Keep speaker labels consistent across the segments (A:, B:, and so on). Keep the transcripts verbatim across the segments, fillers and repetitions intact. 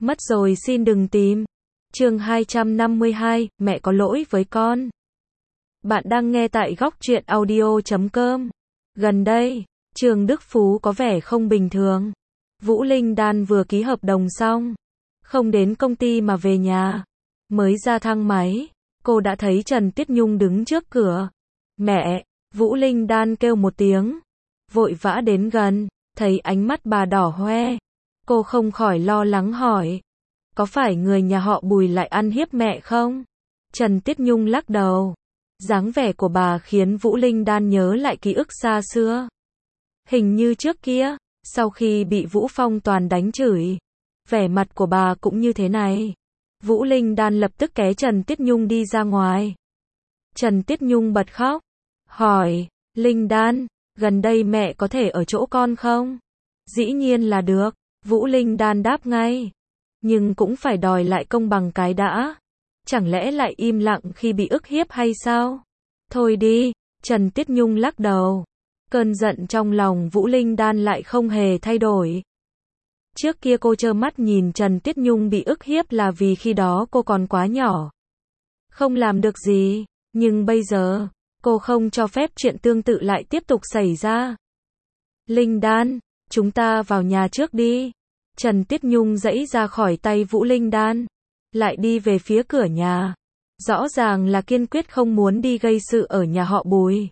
A: Mất rồi xin đừng tìm. Chương hai trăm năm mươi hai, mẹ có lỗi với con. Bạn đang nghe tại góc truyện audio chấm com. Gần đây, Trường Đức Phú có vẻ không bình thường. Vũ Linh Đan vừa ký hợp đồng xong, không đến công ty mà về nhà. Mới ra thang máy, cô đã thấy Trần Tiết Nhung đứng trước cửa. Mẹ, Vũ Linh Đan kêu một tiếng, vội vã đến gần, thấy ánh mắt bà đỏ hoe. Cô không khỏi lo lắng hỏi, có phải người nhà họ Bùi lại ăn hiếp mẹ không? Trần Tiết Nhung lắc đầu. Dáng vẻ của bà khiến Vũ Linh Đan nhớ lại ký ức xa xưa. Hình như trước kia, sau khi bị Vũ Phong Toàn đánh chửi, vẻ mặt của bà cũng như thế này. Vũ Linh Đan lập tức kéo Trần Tiết Nhung đi ra ngoài. Trần Tiết Nhung bật khóc, hỏi, Linh Đan, gần đây mẹ có thể ở chỗ con không? Dĩ nhiên là được, Vũ Linh Đan đáp ngay. Nhưng cũng phải đòi lại công bằng cái đã. Chẳng lẽ lại im lặng khi bị ức hiếp hay sao? Thôi đi, Trần Tiết Nhung lắc đầu. Cơn giận trong lòng Vũ Linh Đan lại không hề thay đổi. Trước kia cô trơ mắt nhìn Trần Tiết Nhung bị ức hiếp là vì khi đó cô còn quá nhỏ, không làm được gì. Nhưng bây giờ, cô không cho phép chuyện tương tự lại tiếp tục xảy ra. Linh Đan, chúng ta vào nhà trước đi. Trần Tiết Nhung giãy ra khỏi tay Vũ Linh Đan, lại đi về phía cửa nhà. Rõ ràng là kiên quyết không muốn đi gây sự ở nhà họ Bùi.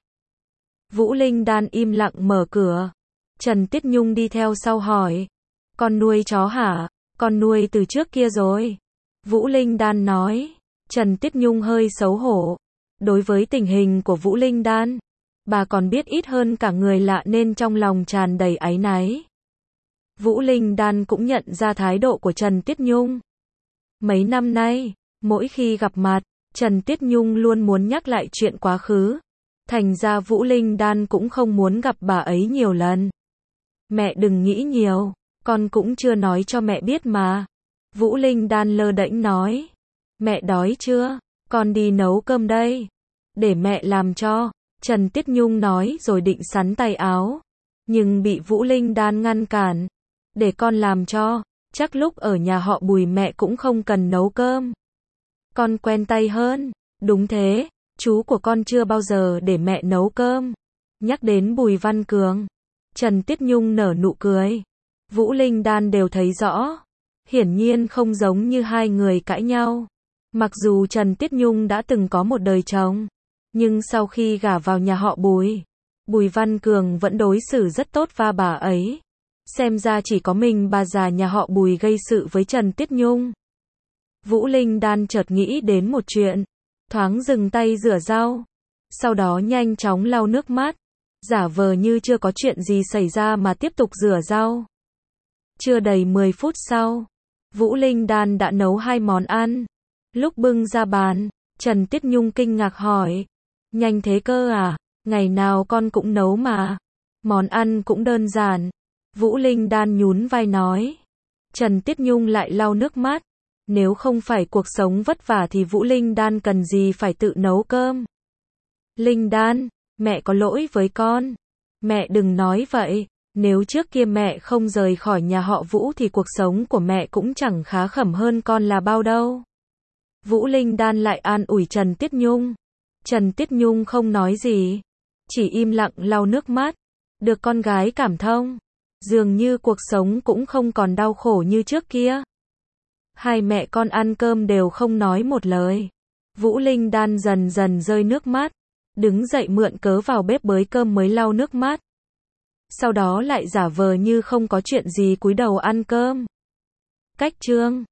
A: Vũ Linh Đan im lặng mở cửa. Trần Tiết Nhung đi theo sau hỏi, con nuôi chó hả? Con nuôi từ trước kia rồi. Vũ Linh Đan nói. Trần Tiết Nhung hơi xấu hổ. Đối với tình hình của Vũ Linh Đan, bà còn biết ít hơn cả người lạ nên trong lòng tràn đầy áy náy. Vũ Linh Đan cũng nhận ra thái độ của Trần Tiết Nhung. Mấy năm nay, mỗi khi gặp mặt, Trần Tiết Nhung luôn muốn nhắc lại chuyện quá khứ. Thành ra Vũ Linh Đan cũng không muốn gặp bà ấy nhiều lần. Mẹ đừng nghĩ nhiều, con cũng chưa nói cho mẹ biết mà. Vũ Linh Đan lơ đễnh nói. Mẹ đói chưa? Con đi nấu cơm đây. Để mẹ làm cho. Trần Tiết Nhung nói rồi định sắn tay áo. Nhưng bị Vũ Linh Đan ngăn cản. Để con làm cho. Chắc lúc ở nhà họ Bùi mẹ cũng không cần nấu cơm. Con quen tay hơn. Đúng thế, chú của con chưa bao giờ để mẹ nấu cơm. Nhắc đến Bùi Văn Cường, Trần Tiết Nhung nở nụ cười. Vũ Linh Đan đều thấy rõ. Hiển nhiên không giống như hai người cãi nhau. Mặc dù Trần Tiết Nhung đã từng có một đời chồng, nhưng sau khi gả vào nhà họ Bùi, Bùi Văn Cường vẫn đối xử rất tốt với bà ấy. Xem ra chỉ có mình bà già nhà họ Bùi gây sự với Trần Tiết Nhung. Vũ Linh Đan chợt nghĩ đến một chuyện, thoáng dừng tay rửa rau, sau đó nhanh chóng lau nước mắt, giả vờ như chưa có chuyện gì xảy ra mà tiếp tục rửa rau. Chưa đầy mười phút sau, Vũ Linh Đan đã nấu hai món ăn. Lúc bưng ra bàn, Trần Tiết Nhung kinh ngạc hỏi, nhanh thế cơ à? Ngày nào con cũng nấu mà. Món ăn cũng đơn giản. Vũ Linh Đan nhún vai nói. Trần Tiết Nhung lại lau nước mắt. Nếu không phải cuộc sống vất vả thì Vũ Linh Đan cần gì phải tự nấu cơm. Linh Đan, mẹ có lỗi với con. Mẹ đừng nói vậy. Nếu trước kia mẹ không rời khỏi nhà họ Vũ thì cuộc sống của mẹ cũng chẳng khá khẩm hơn con là bao đâu. Vũ Linh Đan lại an ủi Trần Tiết Nhung. Trần Tiết Nhung không nói gì, chỉ im lặng lau nước mắt. Được con gái cảm thông, dường như cuộc sống cũng không còn đau khổ như trước kia. Hai mẹ con ăn cơm đều không nói một lời. Vũ Linh Đan dần dần rơi nước mắt, đứng dậy mượn cớ vào bếp bới cơm mới lau nước mắt. Sau đó lại giả vờ như không có chuyện gì cúi đầu ăn cơm. Cách chương